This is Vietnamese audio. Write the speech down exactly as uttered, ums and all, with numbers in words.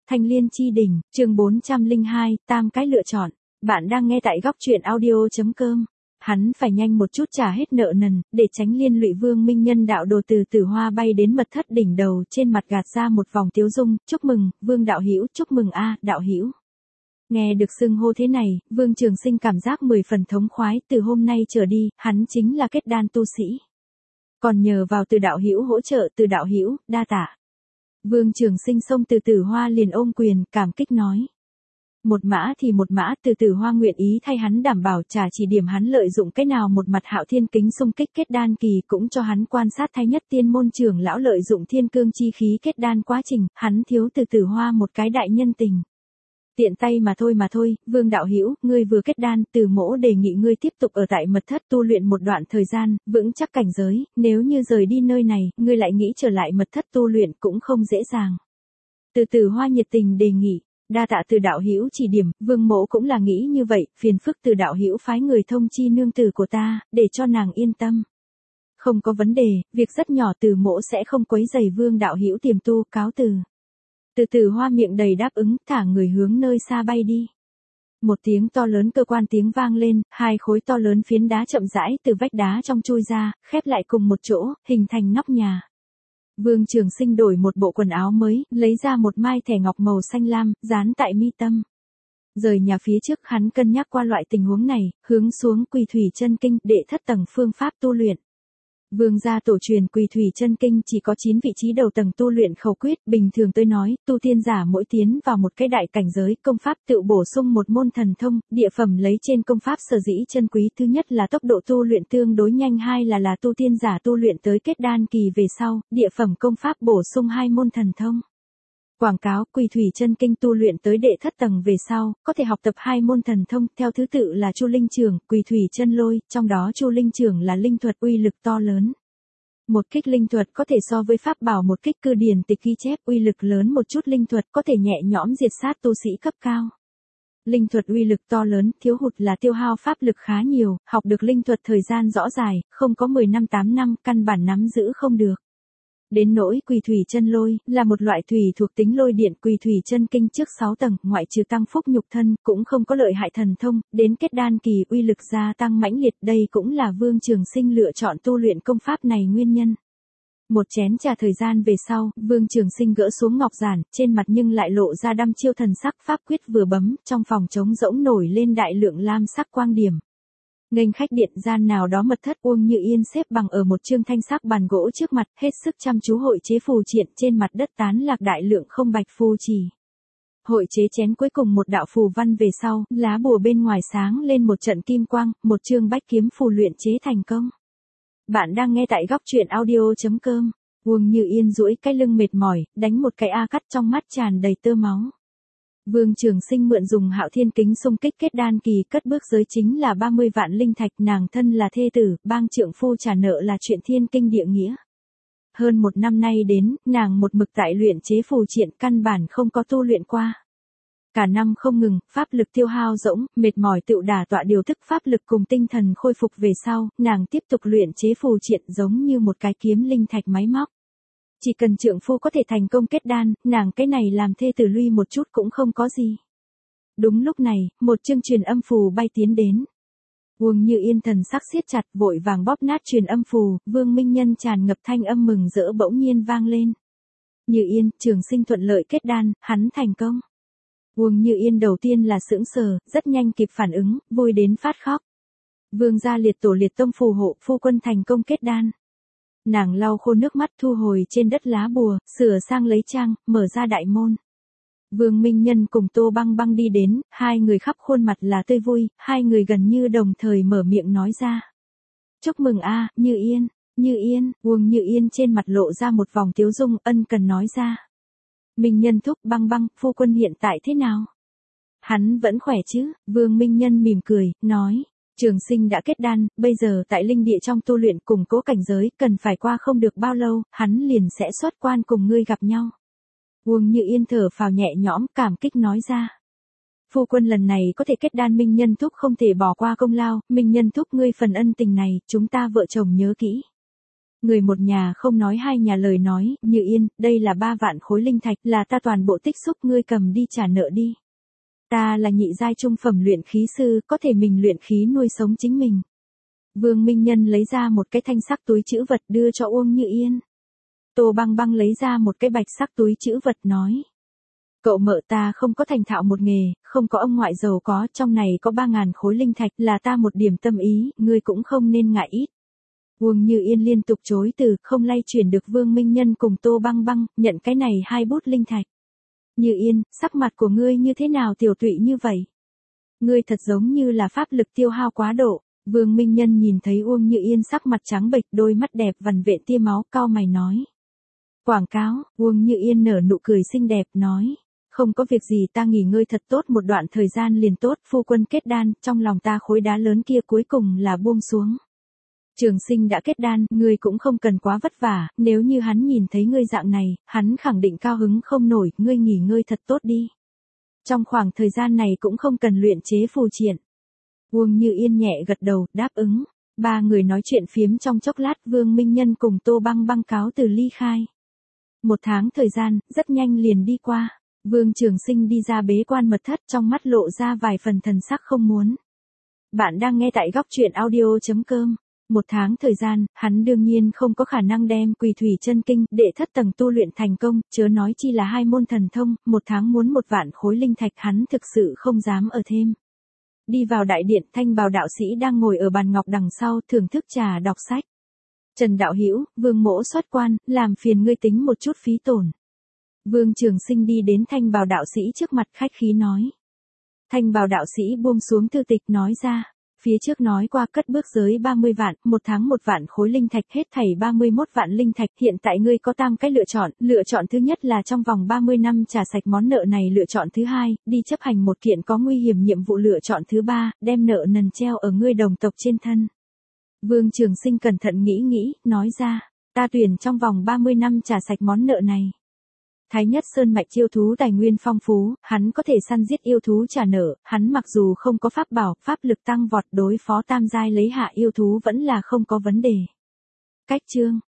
Thanh Liên Chi Đỉnh, chương bốn trăm lẻ hai, tam cái lựa chọn. Bạn đang nghe tại góc truyện audio.com. Hắn phải nhanh một chút trả hết nợ nần, để tránh liên lụy Vương Minh Nhân đạo đồ từ Tử Hoa bay đến mật thất đỉnh đầu, trên mặt gạt ra một vòng tiếu dung, chúc mừng, Vương đạo hữu, chúc mừng a, đạo hữu. Nghe được xưng hô thế này, Vương Trường Sinh cảm giác mười phần thống khoái, từ hôm nay trở đi, hắn chính là kết đan tu sĩ. Còn nhờ vào Từ đạo hữu hỗ trợ, Từ đạo hữu, đa tạ. Vương Trường Sinh xông Từ Tử Hoa liền ôm quyền, cảm kích nói. Một mã thì một mã, Từ Tử Hoa nguyện ý thay hắn đảm bảo trả chỉ điểm hắn lợi dụng cái nào một mặt Hạo Thiên Kính xung kích kết đan kỳ, cũng cho hắn quan sát Thái Nhất Tiên môn trưởng lão lợi dụng thiên cương chi khí kết đan quá trình, hắn thiếu Từ Tử Hoa một cái đại nhân tình. Tiện tay mà thôi mà thôi, Vương đạo hữu, ngươi vừa kết đan, Từ mỗ đề nghị ngươi tiếp tục ở tại mật thất tu luyện một đoạn thời gian, vững chắc cảnh giới, nếu như rời đi nơi này, ngươi lại nghĩ trở lại mật thất tu luyện cũng không dễ dàng. Từ Tử Hoa nhiệt tình đề nghị, đa tạ Từ đạo hữu chỉ điểm, Vương mỗ cũng là nghĩ như vậy, phiền phức Từ đạo hữu phái người thông chi nương tử của ta, để cho nàng yên tâm. Không có vấn đề, việc rất nhỏ, Từ mỗ sẽ không quấy rầy Vương đạo hữu tiềm tu, cáo từ. Từ Tử Hoa miệng đầy đáp ứng, thả người hướng nơi xa bay đi. Một tiếng to lớn cơ quan tiếng vang lên, hai khối to lớn phiến đá chậm rãi từ vách đá trong chui ra, khép lại cùng một chỗ, hình thành nóc nhà. Vương Trường Sinh đổi một bộ quần áo mới, lấy ra một mai thẻ ngọc màu xanh lam, dán tại mi tâm. Rời nhà phía trước, hắn cân nhắc qua loại tình huống này, hướng xuống Quỳ Thủy Chân Kinh, đệ thất tầng phương pháp tu luyện. Vương gia tổ truyền Quỳ Thủy Chân Kinh chỉ có chín vị trí đầu tầng tu luyện khẩu quyết, bình thường tôi nói, tu tiên giả mỗi tiến vào một cái đại cảnh giới, công pháp tự bổ sung một môn thần thông, địa phẩm lấy trên công pháp sở dĩ chân quý, thứ nhất là tốc độ tu luyện tương đối nhanh, hai là là tu tiên giả tu luyện tới kết đan kỳ về sau, địa phẩm công pháp bổ sung hai môn thần thông. Quảng cáo, Quỳ Thủy Chân Kinh tu luyện tới đệ thất tầng về sau, có thể học tập hai môn thần thông, theo thứ tự là Chu Linh Trường, Quỳ Thủy Chân Lôi, trong đó Chu Linh Trường là linh thuật uy lực to lớn. Một kích linh thuật có thể so với pháp bảo một kích cư điển tịch ghi chép, uy lực lớn một chút linh thuật có thể nhẹ nhõm diệt sát tu sĩ cấp cao. Linh thuật uy lực to lớn, thiếu hụt là tiêu hao pháp lực khá nhiều, học được linh thuật thời gian rõ dài, không có mười năm tám năm, căn bản nắm giữ không được. Đến nỗi Quỳ Thủy Chân Lôi, là một loại thủy thuộc tính lôi điện, Quỳ Thủy Chân Kinh trước sáu tầng, ngoại trừ tăng phúc nhục thân, cũng không có lợi hại thần thông, đến kết đan kỳ uy lực gia tăng mãnh liệt, đây cũng là Vương Trường Sinh lựa chọn tu luyện công pháp này nguyên nhân. Một chén trà thời gian về sau, Vương Trường Sinh gỡ xuống ngọc giản, trên mặt nhưng lại lộ ra đăm chiêu thần sắc, pháp quyết vừa bấm, trong phòng trống rỗng nổi lên đại lượng lam sắc quang điểm. Nghênh khách điện gian nào đó mật thất, Uông Như Yên xếp bằng ở một trương thanh sắc bàn gỗ trước mặt, hết sức chăm chú hội chế phù triện, trên mặt đất tán lạc đại lượng không bạch phù chỉ. Hội chế chén cuối cùng một đạo phù văn về sau, lá bùa bên ngoài sáng lên một trận kim quang, một trương bách kiếm phù luyện chế thành công. Bạn đang nghe tại góc truyện audio.com. Uông Như Yên duỗi cái lưng mệt mỏi, đánh một cái a cắt, trong mắt tràn đầy tơ máu. Vương Trường Sinh mượn dùng Hạo Thiên Kính xung kích kết đan kỳ, cất bước giới chính là ba mươi vạn linh thạch, nàng thân là thê tử, bang trượng phu trả nợ là chuyện thiên kinh địa nghĩa. Hơn một năm nay đến, nàng một mực tại luyện chế phù triện, căn bản không có tu luyện qua. Cả năm không ngừng, pháp lực tiêu hao rỗng, mệt mỏi tự đả tọa điều thức pháp lực cùng tinh thần khôi phục về sau, nàng tiếp tục luyện chế phù triện giống như một cái kiếm linh thạch máy móc. Chỉ cần trượng phu có thể thành công kết đan, nàng cái này làm thê tử lui một chút cũng không có gì. Đúng lúc này, một chương truyền âm phù bay tiến đến. Uông Như Yên thần sắc siết chặt, vội vàng bóp nát truyền âm phù, Vương Minh Nhân tràn ngập thanh âm mừng rỡ bỗng nhiên vang lên. Như Yên, Trường Sinh thuận lợi kết đan, hắn thành công. Uông Như Yên đầu tiên là sững sờ, rất nhanh kịp phản ứng, vui đến phát khóc. Vương gia liệt tổ liệt tông phù hộ, phu quân thành công kết đan. Nàng lau khô nước mắt, thu hồi trên đất lá bùa, sửa sang lấy trang, mở ra đại môn. Vương Minh Nhân cùng Tô Băng Băng đi đến, hai người khắp khuôn mặt là tươi vui, hai người gần như đồng thời mở miệng nói ra. Chúc mừng a, Như Yên, Như Yên, Uông Như Yên trên mặt lộ ra một vòng tiếu dung, ân cần nói ra. Minh Nhân thúc, Băng Băng, phu quân hiện tại thế nào? Hắn vẫn khỏe chứ? Vương Minh Nhân mỉm cười, nói. Trường Sinh đã kết đan, bây giờ tại linh địa trong tu luyện củng cố cảnh giới, cần phải qua không được bao lâu, hắn liền sẽ xuất quan cùng ngươi gặp nhau. Uông Như Yên thở phào nhẹ nhõm, cảm kích nói ra. Phu quân lần này có thể kết đan, Minh Nhân thúc không thể bỏ qua công lao, Minh Nhân thúc ngươi phần ân tình này, chúng ta vợ chồng nhớ kỹ. Người một nhà không nói hai nhà lời nói, Như Yên, đây là ba vạn khối linh thạch, là ta toàn bộ tích xúc, ngươi cầm đi trả nợ đi. Ta là nhị giai trung phẩm luyện khí sư, có thể mình luyện khí nuôi sống chính mình. Vương Minh Nhân lấy ra một cái thanh sắc túi trữ vật đưa cho Uông Như Yên. Tô Băng Băng lấy ra một cái bạch sắc túi trữ vật nói. Cậu mợ ta không có thành thạo một nghề, không có ông ngoại giàu có, trong này có ba ngàn khối linh thạch là ta một điểm tâm ý, ngươi cũng không nên ngại ít. Uông Như Yên liên tục chối từ, không lay chuyển được Vương Minh Nhân cùng Tô Băng Băng, nhận cái này hai bút linh thạch. Như Yên, sắc mặt của ngươi như thế nào tiểu tụy như vậy? Ngươi thật giống như là pháp lực tiêu hao quá độ. Vương Minh Nhân nhìn thấy Uông Như Yên sắc mặt trắng bệch, đôi mắt đẹp vằn vện tia máu, cau mày nói. Quảng cáo, Uông Như Yên nở nụ cười xinh đẹp nói. Không có việc gì, ta nghỉ ngơi thật tốt một đoạn thời gian liền tốt, phu quân kết đan, trong lòng ta khối đá lớn kia cuối cùng là buông xuống. Trường Sinh đã kết đan, ngươi cũng không cần quá vất vả, nếu như hắn nhìn thấy ngươi dạng này, hắn khẳng định cao hứng không nổi, ngươi nghỉ ngơi thật tốt đi. Trong khoảng thời gian này cũng không cần luyện chế phù triện. Uông Như Yên nhẹ gật đầu, đáp ứng. Ba người nói chuyện phiếm trong chốc lát, Vương Minh Nhân cùng Tô Băng Băng cáo từ ly khai. Một tháng thời gian, rất nhanh liền đi qua. Vương Trường Sinh đi ra bế quan mật thất, trong mắt lộ ra vài phần thần sắc không muốn. Bạn đang nghe tại góc truyện audio chấm com. Một tháng thời gian, hắn đương nhiên không có khả năng đem Quỳ Thủy Chân Kinh đệ thất tầng tu luyện thành công, chớ nói chi là hai môn thần thông, một tháng muốn một vạn khối linh thạch hắn thực sự không dám ở thêm. Đi vào đại điện, Thanh Bào đạo sĩ đang ngồi ở bàn ngọc đằng sau, thưởng thức trà đọc sách. Trần đạo hữu, Vương mỗ xuất quan, làm phiền ngươi tính một chút phí tổn. Vương Trường Sinh đi đến Thanh Bào đạo sĩ trước mặt khách khí nói. Thanh Bào đạo sĩ buông xuống thư tịch nói ra. Phía trước nói qua cất bước giới ba mươi vạn, một tháng một vạn khối linh thạch, hết thảy ba mươi mốt vạn linh thạch, hiện tại ngươi có tam cái lựa chọn, lựa chọn thứ nhất là trong vòng ba mươi năm trả sạch món nợ này, lựa chọn thứ hai, đi chấp hành một kiện có nguy hiểm nhiệm vụ, lựa chọn thứ ba, đem nợ nần treo ở ngươi đồng tộc trên thân. Vương Trường Sinh cẩn thận nghĩ nghĩ, nói ra, ta tuyển trong vòng ba mươi năm trả sạch món nợ này. Thái Nhất Sơn mạch yêu thú tài nguyên phong phú, hắn có thể săn giết yêu thú trả nợ, hắn mặc dù không có pháp bảo, pháp lực tăng vọt, đối phó tam giai lấy hạ yêu thú vẫn là không có vấn đề. Cách chương